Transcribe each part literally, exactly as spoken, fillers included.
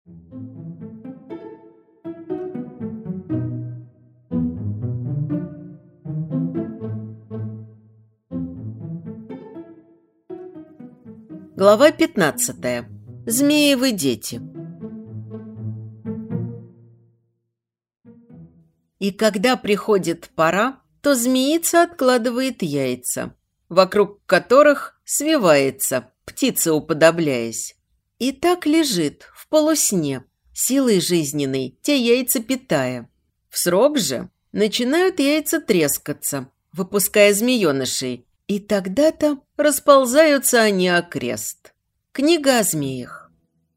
Глава пятнадцатая. Змеевы дети. И когда приходит пора, то змеица откладывает яйца, вокруг которых свивается, птица уподобляясь. И так лежит в полусне, силой жизненной те яйца питая. В срок же начинают яйца трескаться, выпуская змеенышей, и тогда-то расползаются они окрест. Книга о змеях.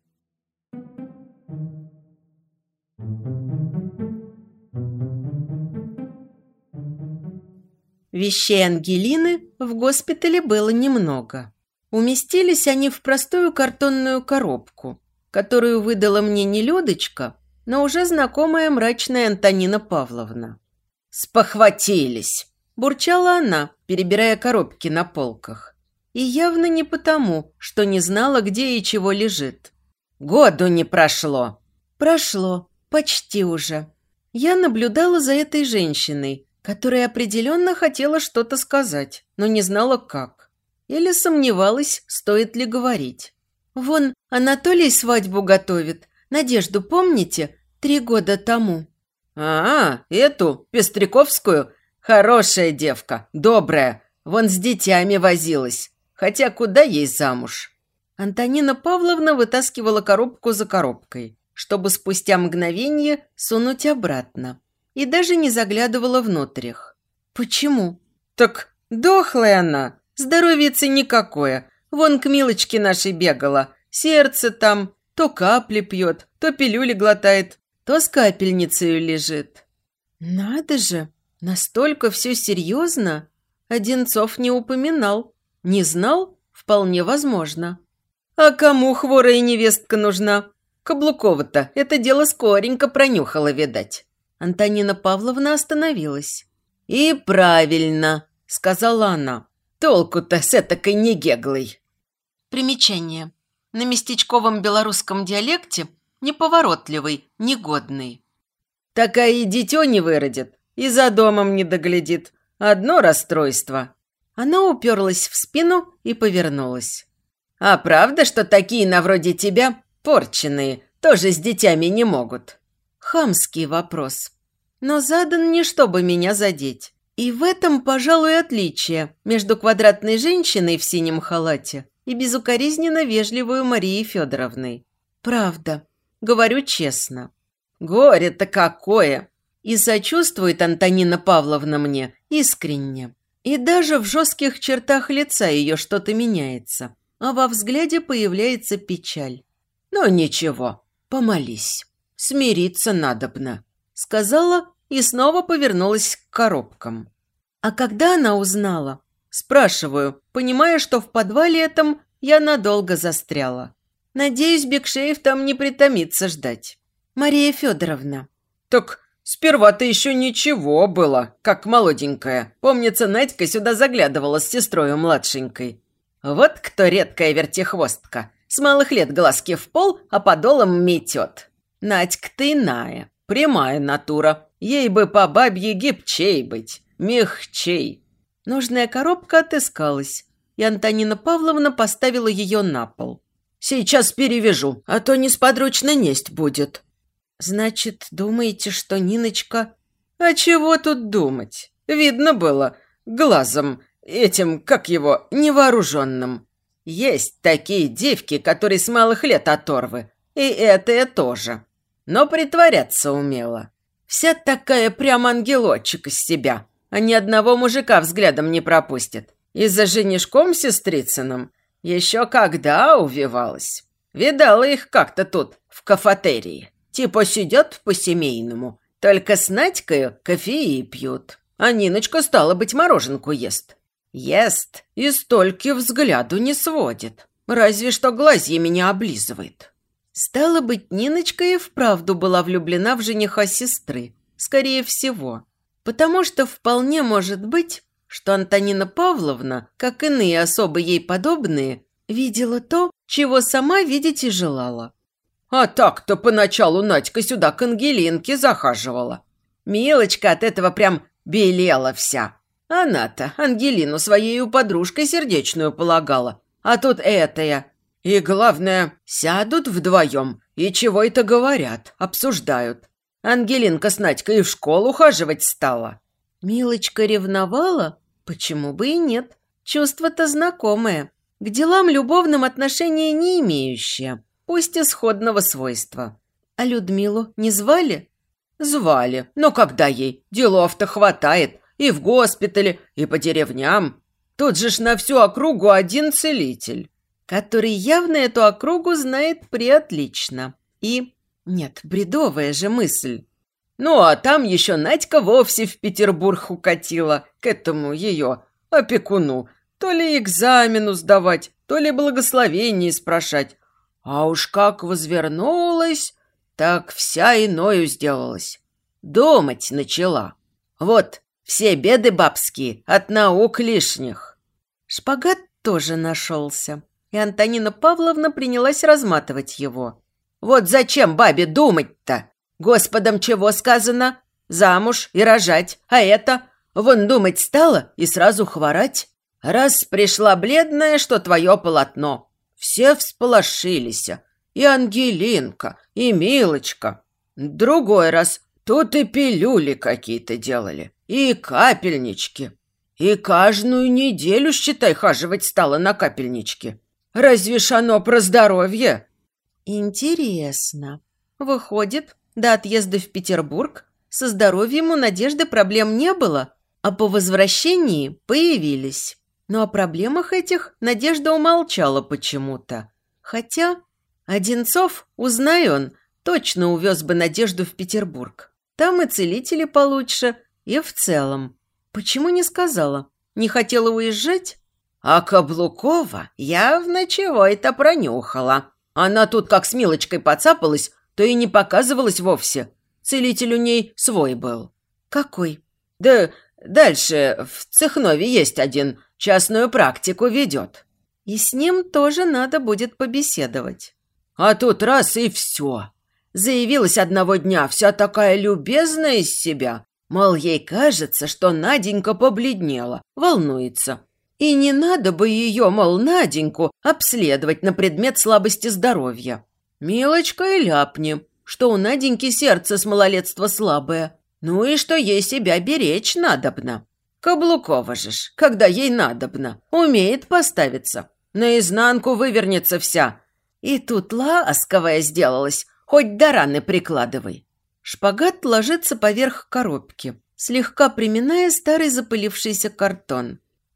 Вещей Ангелины в госпитале было немного. Уместились они в простую картонную коробку, которую выдала мне не Людочка, но уже знакомая мрачная Антонина Павловна. «Спохватились!» – бурчала она, перебирая коробки на полках. И явно не потому, что не знала, где и чего лежит. «Году не прошло!» «Прошло, почти уже». Я наблюдала за этой женщиной, которая определенно хотела что-то сказать, но не знала как. Или сомневалась, стоит ли говорить. «Вон, Анатолий свадьбу готовит. Надежду помните? Три года тому». «А, эту, Пестряковскую? Хорошая девка, добрая. Вон с детьми возилась. Хотя куда ей замуж?» Антонина Павловна вытаскивала коробку за коробкой, чтобы спустя мгновение сунуть обратно. И даже не заглядывала внутрь их. «Почему?» «Так дохлая она. Здоровьицы никакое. Вон к Милочке нашей бегала. Сердце там. То капли пьет, то пилюли глотает, то с капельницей лежит». «Надо же! Настолько все серьезно?» Одинцов не упоминал. Не знал? Вполне возможно. «А кому хворая невестка нужна? Каблукова-то это дело скоренько пронюхала, видать». Антонина Павловна остановилась. «И правильно», — сказала она. «Толку-то с этакой негеглой». Примечание. На местечковом белорусском диалекте неповоротливый, негодный. «Такая и дитё не выродит, и за домом не доглядит. Одно расстройство». Она уперлась в спину и повернулась. «А правда, что такие на вроде тебя, порченые, тоже с детьми не могут?» Хамский вопрос. Но задан не чтобы меня задеть. И в этом, пожалуй, отличие между квадратной женщиной в синем халате и безукоризненно вежливой Марией Федоровной. Правда. Говорю честно. «Горе-то какое!» И сочувствует Антонина Павловна мне искренне. И даже в жестких чертах лица ее что-то меняется, а во взгляде появляется печаль. «Ну ничего, помолись. Смириться надобно», — сказала и снова повернулась к коробкам. А когда она узнала? Спрашиваю, понимая, что в подвале этом я надолго застряла. Надеюсь, Бекшеев там не притомится ждать. Мария Федоровна. «Так сперва-то еще ничего было, как молоденькая. Помнится, Надька сюда заглядывала с сестрою младшенькой. Вот кто редкая вертихвостка. С малых лет глазки в пол, а подолом метет. Надька-то иная, прямая натура. Ей бы по бабье гибчей быть, мягчей». Нужная коробка отыскалась, и Антонина Павловна поставила ее на пол. «Сейчас перевяжу, а то несподручно несть будет». «Значит, думаете, что Ниночка...» «А чего тут думать? Видно было глазом этим, как его, невооруженным. Есть такие девки, которые с малых лет оторвы, и это тоже. Но притворяться умела. Вся такая прям ангелочек из себя, а ни одного мужика взглядом не пропустит. И за женишком сестрицыным еще когда увивалась. Видала их как-то тут, в кафетерии. Типа сидят по-семейному, только с Надькою кофе пьют. А Ниночка, стало быть, мороженку ест. Ест и столько взгляду не сводит. Разве что глазьями не облизывает». Стало быть, Ниночка и вправду была влюблена в жениха сестры. Скорее всего. Потому что вполне может быть, что Антонина Павловна, как иные особы ей подобные, видела то, чего сама видеть и желала. А так-то поначалу Надька сюда к Ангелинке захаживала. Милочка от этого прям белела вся. Она-то Ангелину своей подружкой сердечную полагала, а тут этая. И главное, сядут вдвоем и чего это говорят, обсуждают. Ангелинка с Надькой и в школу ухаживать стала. Милочка ревновала? Почему бы и нет? Чувство-то знакомое. К делам любовным отношения не имеющее, пусть и сходного свойства. А Людмилу не звали? Звали, но когда ей? Делов-то хватает. И в госпитале, и по деревням. Тут же ж на всю округу один целитель. Который явно эту округу знает преотлично. И... Нет, бредовая же мысль. Ну, а там еще Надька вовсе в Петербург укатила к этому ее опекуну. То ли экзамену сдавать, то ли благословение спрашать. А уж как возвернулась, так вся иною сделалась. Думать начала. Вот, все беды бабские от наук лишних. Шпагат тоже нашелся, и Антонина Павловна принялась разматывать его. Вот зачем бабе думать-то? Господом чего сказано? Замуж и рожать. А это? Вон думать стала и сразу хворать. Раз пришла бледная, что твое полотно. Все всполошились. И Ангелинка, и Милочка. Другой раз тут и пилюли какие-то делали, и капельнички. И каждую неделю, считай, хаживать стала на капельнички. Разве ж оно про здоровье? Интересно. Выходит, до отъезда в Петербург со здоровьем у Надежды проблем не было, а по возвращении появились. Но о проблемах этих Надежда умолчала почему-то. Хотя Одинцов, узнай он, точно увез бы Надежду в Петербург. Там и целители получше, и в целом. Почему не сказала? Не хотела уезжать? А Каблукова явно чего-то пронюхала. Она тут как с Милочкой поцапалась, то и не показывалась вовсе. Целитель у ней свой был. Какой? Да дальше в Цехнове есть один, частную практику ведет. И с ним тоже надо будет побеседовать. А тут раз и все. Заявилась одного дня вся такая любезная из себя. Мол, ей кажется, что Наденька побледнела, волнуется. И не надо бы ее, мол, Наденьку, обследовать на предмет слабости здоровья. Милочка и ляпни, что у Наденьки сердце с малолетства слабое. Ну и что ей себя беречь надобно. Каблукова же ж, когда ей надобно, умеет поставиться. Наизнанку вывернется вся. И тут ласковая сделалась, хоть до раны прикладывай. Шпагат ложится поверх коробки, слегка приминая старый запылившийся картон.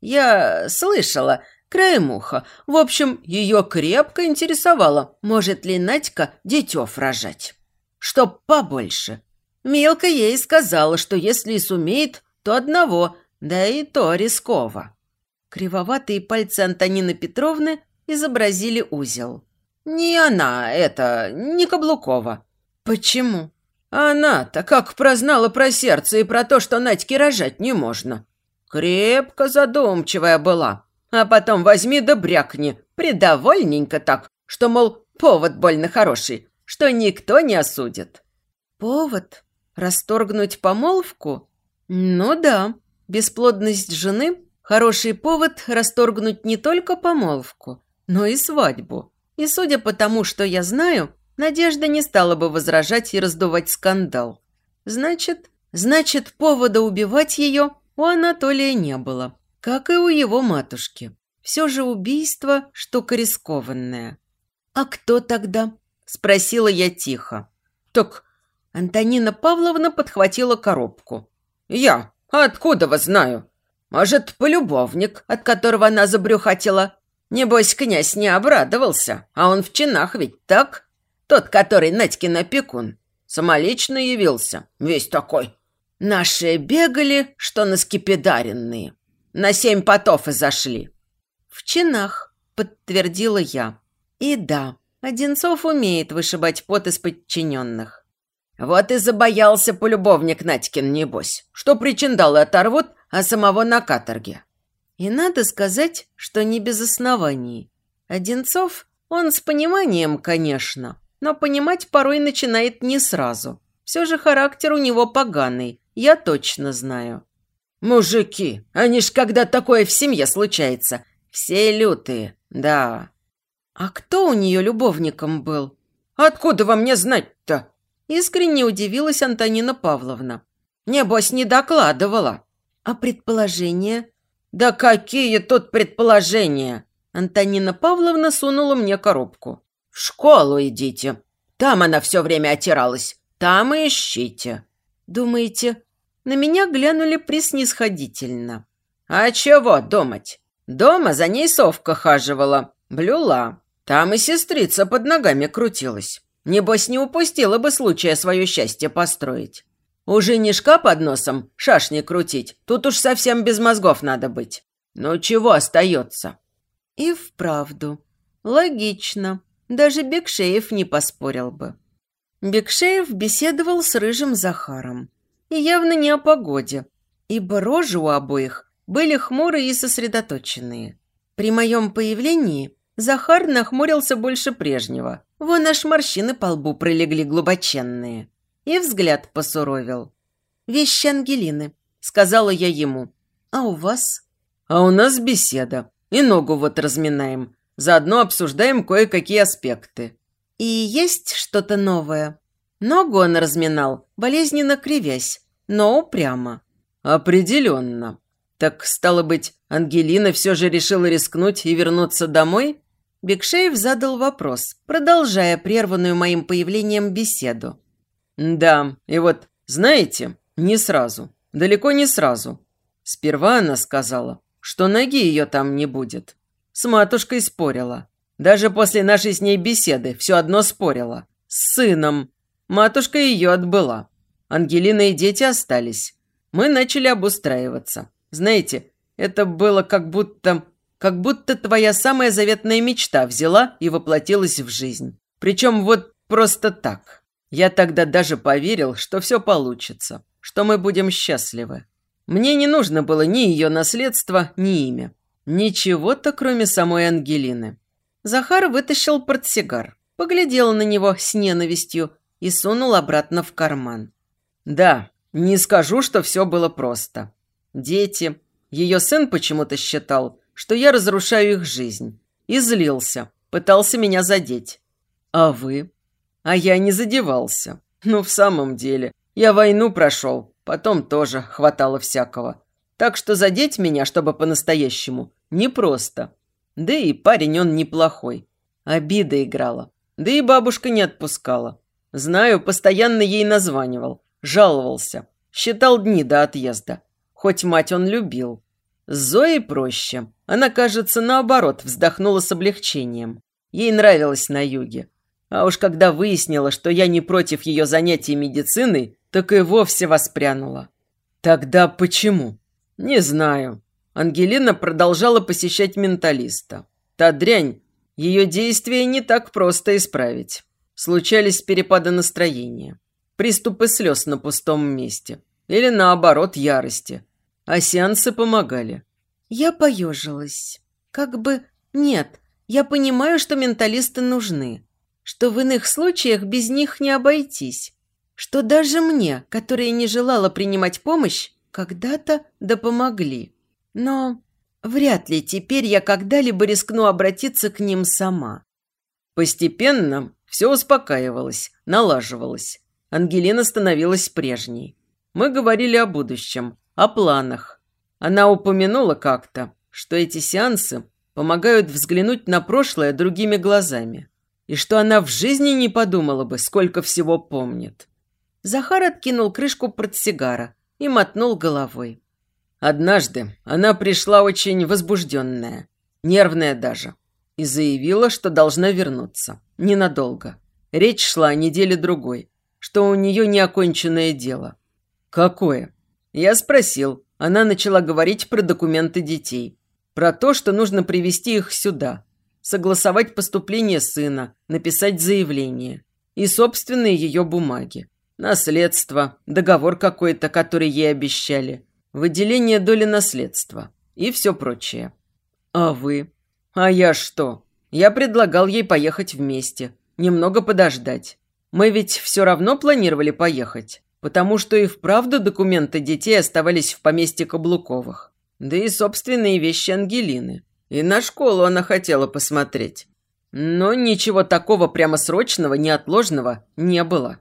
Я слышала, краем уха. В общем, ее крепко интересовало, может ли Надька детёв рожать. Чтоб побольше. Милка ей сказала, что если и сумеет, то одного, да и то рисково. Кривоватые пальцы Антонины Петровны изобразили узел. Не она, это, не Каблукова. Почему? Она-то как прознала про сердце и про то, что Надьке рожать не можно. Крепко задумчивая была. А потом возьми да брякни, придовольненько так, что, мол, повод больно хороший, что никто не осудит. Повод? Расторгнуть помолвку? Ну да, бесплодность жены – хороший повод расторгнуть не только помолвку, но и свадьбу. И судя по тому, что я знаю, Надежда не стала бы возражать и раздувать скандал. Значит, значит, повода убивать ее у Анатолия не было, как и у его матушки. Все же убийство – штука рискованная. «А кто тогда?» – спросила я тихо. «Так...» – Антонина Павловна подхватила коробку. «Я? Откуда вас знаю? Может, полюбовник, от которого она забрюхатила? Небось, князь не обрадовался, а он в чинах ведь так? Тот, который Надькин опекун, самолично явился, весь такой. Наши бегали, что на скипидаренные. На семь потов и зашли». «В чинах», – подтвердила я. «И да, Одинцов умеет вышибать пот из подчиненных». Вот и забоялся полюбовник Надькин, небось, что причиндалы оторвут, а самого на каторге. И надо сказать, что не без оснований. Одинцов, он с пониманием, конечно, но понимать порой начинает не сразу. Все же характер у него поганый, я точно знаю. Мужики, они ж когда такое в семье случается, все лютые, да. А кто у нее любовником был? Откуда вам мне знать-то? Искренне удивилась Антонина Павловна. Небось, не докладывала. А предположения? Да какие тут предположения? Антонина Павловна сунула мне коробку. В школу идите. Там она все время отиралась. Там и ищите. Думаете, на меня глянули преснисходительно? А чего думать? Дома за ней совка хаживала, блюла. Там и сестрица под ногами крутилась. Небось, не упустила бы случая свое счастье построить. У женишка под носом шашни крутить, тут уж совсем без мозгов надо быть. Ну, чего остается? И вправду. Логично. Даже Бекшеев не поспорил бы. Бекшеев беседовал с рыжим Захаром. И явно не о погоде, ибо рожи у обоих были хмурые и сосредоточенные. При моем появлении Захар нахмурился больше прежнего. Вон аж морщины по лбу пролегли глубоченные. И взгляд посуровил. «Вещи Ангелины», — сказала я ему. «А у вас?» «А у нас беседа. И ногу вот разминаем. Заодно обсуждаем кое-какие аспекты». «И есть что-то новое?» Ногу он разминал, болезненно кривясь, но упрямо. «Определенно. Так, стало быть, Ангелина все же решила рискнуть и вернуться домой?» Бекшеев задал вопрос, продолжая прерванную моим появлением беседу. «Да, и вот, знаете, не сразу, далеко не сразу. Сперва она сказала, что ноги ее там не будет. С матушкой спорила. Даже после нашей с ней беседы все одно спорила. С сыном. Матушка ее отбыла. Ангелина и дети остались. Мы начали обустраиваться. Знаете, это было как будто... Как будто твоя самая заветная мечта взяла и воплотилась в жизнь. Причем вот просто так. Я тогда даже поверил, что все получится, что мы будем счастливы. Мне не нужно было ни ее наследство, ни имя. Ничего-то, кроме самой Ангелины». Захар вытащил портсигар, поглядел на него с ненавистью и сунул обратно в карман. «Да, не скажу, что все было просто. Дети. Ее сын почему-то считал, что я разрушаю их жизнь. И злился, пытался меня задеть. А вы? А я не задевался. Ну, в самом деле, я войну прошел, потом тоже хватало всякого. Так что задеть меня, чтобы по-настоящему, непросто. Да и парень он неплохой. Обида играла. Да и бабушка не отпускала. Знаю, постоянно ей названивал, жаловался. Считал дни до отъезда. Хоть мать он любил. С Зоей проще. Она, кажется, наоборот, вздохнула с облегчением. Ей нравилось на юге. А уж когда выяснила, что я не против ее занятий медициной, так и вовсе воспрянула. Тогда почему? Не знаю. Ангелина продолжала посещать менталиста. Та дрянь, ее действия не так просто исправить. Случались перепады настроения. Приступы слез на пустом месте. Или наоборот, ярости. А сеансы помогали. Я поежилась. Как бы нет, я понимаю, что менталисты нужны. Что в иных случаях без них не обойтись. Что даже мне, которая не желала принимать помощь, когда-то да помогли. Но вряд ли теперь я когда-либо рискну обратиться к ним сама. Постепенно все успокаивалось, налаживалось. Ангелина становилась прежней. Мы говорили о будущем, о планах. Она упомянула как-то, что эти сеансы помогают взглянуть на прошлое другими глазами. И что она в жизни не подумала бы, сколько всего помнит. Захар откинул крышку портсигара и мотнул головой. Однажды она пришла очень возбужденная, нервная даже, и заявила, что должна вернуться. Ненадолго. Речь шла о неделе-другой, что у нее неоконченное дело. Какое? Я спросил. Она начала говорить про документы детей. Про то, что нужно привезти их сюда. Согласовать поступление сына, написать заявление. И собственные ее бумаги. Наследство, договор какой-то, который ей обещали. Выделение доли наследства. И все прочее. А вы? А я что? Я предлагал ей поехать вместе. немного подождать. Мы ведь все равно планировали поехать, потому что и вправду документы детей оставались в поместье Каблуковых. Да и собственные вещи Ангелины. И на школу она хотела посмотреть. Но ничего такого прямо срочного, неотложного не было.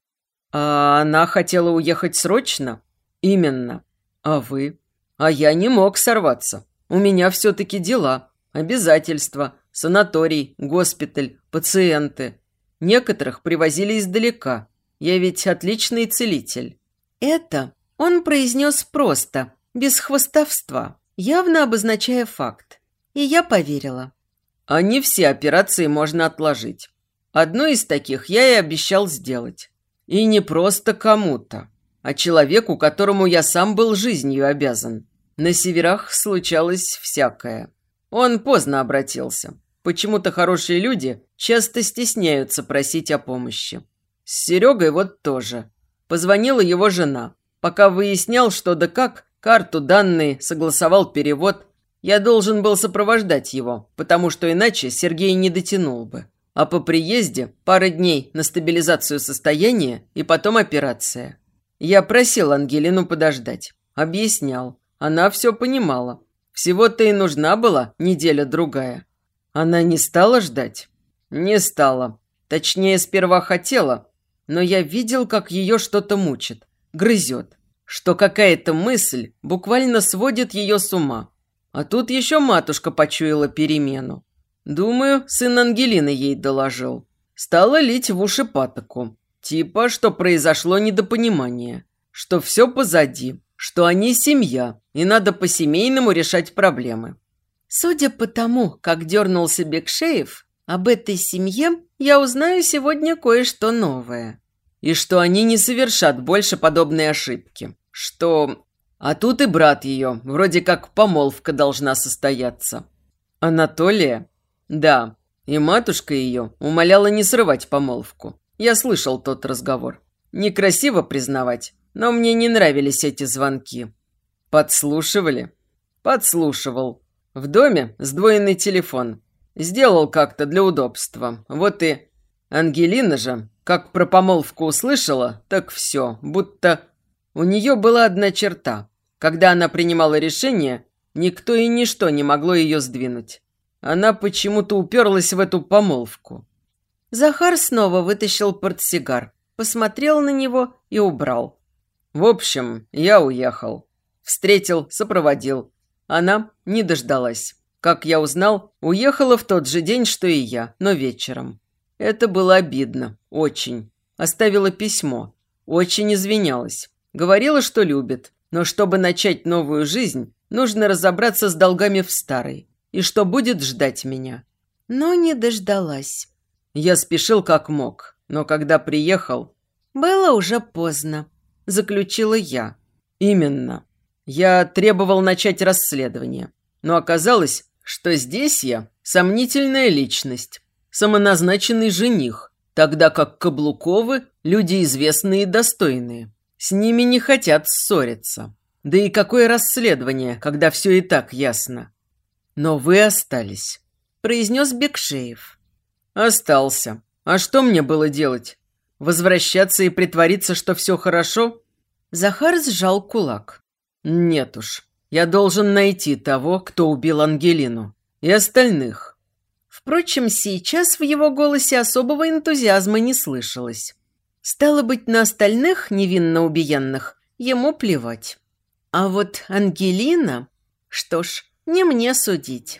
А она хотела уехать срочно? Именно. А вы? А я не мог сорваться. У меня все-таки дела, обязательства, санаторий, госпиталь, пациенты. Некоторых привозили издалека. Я ведь отличный целитель. Это он произнес просто, без хвастовства, явно обозначая факт. И я поверила. А не все операции можно отложить. Одну из таких я и обещал сделать. И не просто кому-то, а человеку, которому я сам был жизнью обязан. На северах случалось всякое. Он поздно обратился. Почему-то хорошие люди часто стесняются просить о помощи. С Серегой вот тоже. Позвонила его жена. Пока выяснял, что да как, карту, данные, согласовал перевод, я должен был сопровождать его, потому что иначе Сергей не дотянул бы. А по приезде пара дней на стабилизацию состояния и потом операция. Я просил Ангелину подождать. Объяснял. Она все понимала. Всего-то и нужна была неделя-другая. Она не стала ждать? Не стала. Точнее, сперва хотела, но я видел, как ее что-то мучит, грызет, что какая-то мысль буквально сводит ее с ума. А тут еще матушка почуяла перемену. Думаю, сын Ангелины ей доложил. Стала лить в уши патоку. Типа, что произошло недопонимание, что все позади, что они семья, и надо по-семейному решать проблемы. Судя по тому, как дернулся Бекшеев, об этой семье я узнаю сегодня кое-что новое. И что они не совершат больше подобной ошибки. Что... А тут и брат ее, вроде как помолвка должна состояться. Анатолия? Да. И матушка ее умоляла не срывать помолвку. Я слышал тот разговор. Некрасиво признавать, но мне не нравились эти звонки. Подслушивали? Подслушивал. В доме сдвоенный телефон. Сделал как-то для удобства. Вот и... Ангелина же, как про помолвку услышала, так все, будто... У нее была одна черта. Когда она принимала решение, никто и ничто не могло ее сдвинуть. Она почему-то уперлась в эту помолвку. Захар снова вытащил портсигар, посмотрел на него и убрал. В общем, я уехал. Встретил, сопроводил. Она не дождалась. Как я узнал, уехала в тот же день, что и я, но вечером. Это было обидно. Очень. Оставила письмо. Очень извинялась. Говорила, что любит. Но чтобы начать новую жизнь, нужно разобраться с долгами в старой. И что будет ждать меня. Но не дождалась. Я спешил как мог. Но когда приехал... Было уже поздно, заключила я. Именно. Я требовал начать расследование. Но оказалось, что здесь я сомнительная личность. Самоназначенный жених. Тогда как Каблуковы – люди известные и достойные. С ними не хотят ссориться. Да и какое расследование, когда все и так ясно. Но вы остались, произнес Бекшеев. Остался. А что мне было делать? Возвращаться и притвориться, что все хорошо? Захар сжал кулак. Нет уж. Я должен найти того, кто убил Ангелину. И остальных. Впрочем, сейчас в его голосе особого энтузиазма не слышалось. Стало быть, на остальных невинно убиенных ему плевать. А вот Ангелина... Что ж, не мне судить.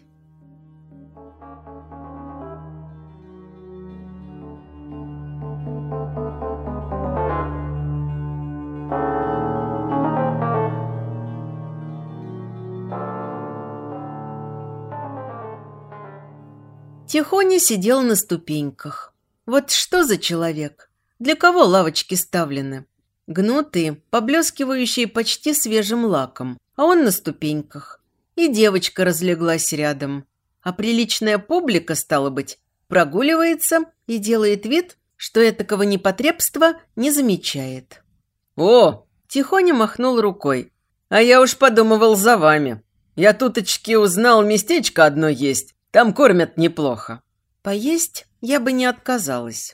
Тихоня сидел на ступеньках. Вот что за человек? Для кого лавочки ставлены? Гнутые, поблескивающие почти свежим лаком, а он на ступеньках. И девочка разлеглась рядом. А приличная публика, стало быть, прогуливается и делает вид, что этакого непотребства не замечает. «О!» – Тихоня махнул рукой. «А я уж подумывал за вами. Я туточки узнал, местечко одно есть. Там кормят неплохо». Поесть я бы не отказалась.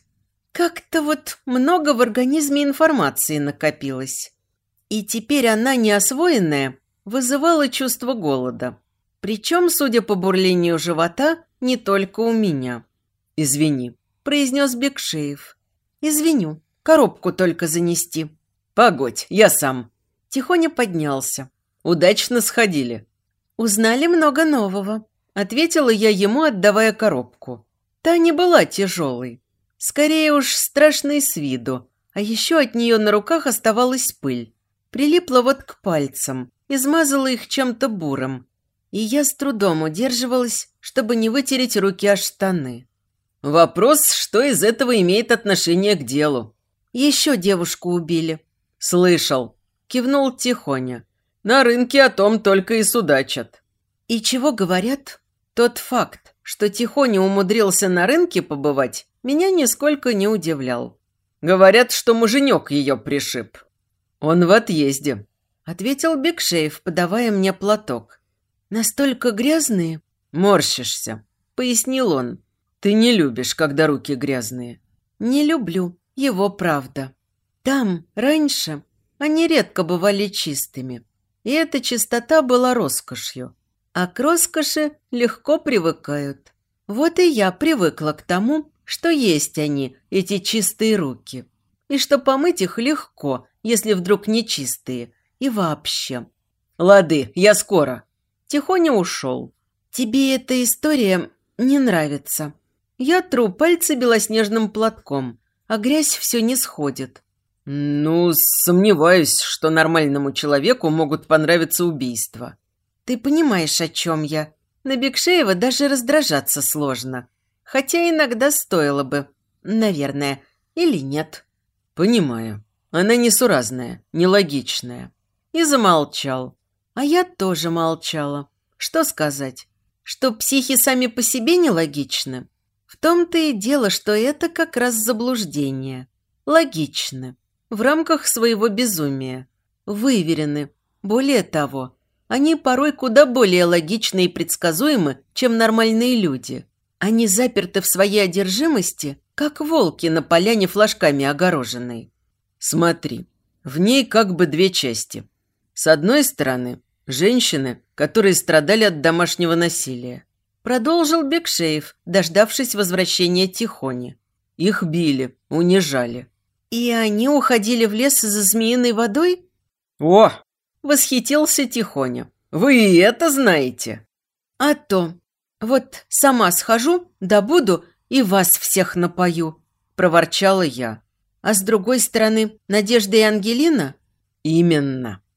Как-то вот много в организме информации накопилось. И теперь она, неосвоенная, вызывала чувство голода. Причем, судя по бурлению живота, не только у меня. «Извини», – произнес Бекшеев. «Извиню, коробку только занести». «Погодь, я сам». Тихоня поднялся. «Удачно сходили». «Узнали много нового», – ответила я ему, отдавая коробку. Та не была тяжелой. Скорее уж страшной с виду, а еще от нее на руках оставалась пыль. Прилипла вот к пальцам, измазала их чем-то бурым. И я с трудом удерживалась, чтобы не вытереть руки о штаны. «Вопрос, что из этого имеет отношение к делу?» «Еще девушку убили». «Слышал», – кивнул Тихоня. «На рынке о том только и судачат». «И чего говорят?» Тот факт, что Тихоня умудрился на рынке побывать, меня нисколько не удивлял. «Говорят, что муженек ее пришиб». «Он в отъезде», – ответил Бекшеев, подавая мне платок. «Настолько грязные?» «Морщишься», – пояснил он. «Ты не любишь, когда руки грязные». «Не люблю, его правда. Там, раньше, они редко бывали чистыми, и эта чистота была роскошью. А к роскоши легко привыкают. Вот и я привыкла к тому, что есть они, эти чистые руки, и что помыть их легко, если вдруг не чистые, и вообще». «Лады, я скоро». Тихоня ушел. «Тебе эта история не нравится». Я тру пальцы белоснежным платком, а грязь все не сходит. «Ну, сомневаюсь, что нормальному человеку могут понравиться убийства». «Ты понимаешь, о чем я. На Бекшеева даже раздражаться сложно. Хотя иногда стоило бы. Наверное. Или нет». «Понимаю. Она несуразная, нелогичная». И замолчал. А я тоже молчала. Что сказать? Что психи сами по себе нелогичны? В том-то и дело, что это как раз заблуждение. Логичны. В рамках своего безумия. Выверены. Более того, они порой куда более логичны и предсказуемы, чем нормальные люди. Они заперты в своей одержимости, как волки на поляне флажками огороженной. «Смотри, в ней как бы две части. С одной стороны, женщины, которые страдали от домашнего насилия. Продолжил Бекшеев, дождавшись возвращения Тихони. Их били, унижали. И они уходили в лес за змеиной водой? О! Восхитился Тихоня. Вы и это знаете? А то. Вот сама схожу, добуду и вас всех напою, проворчала я. А с другой стороны, Надежда и Ангелина? Именно.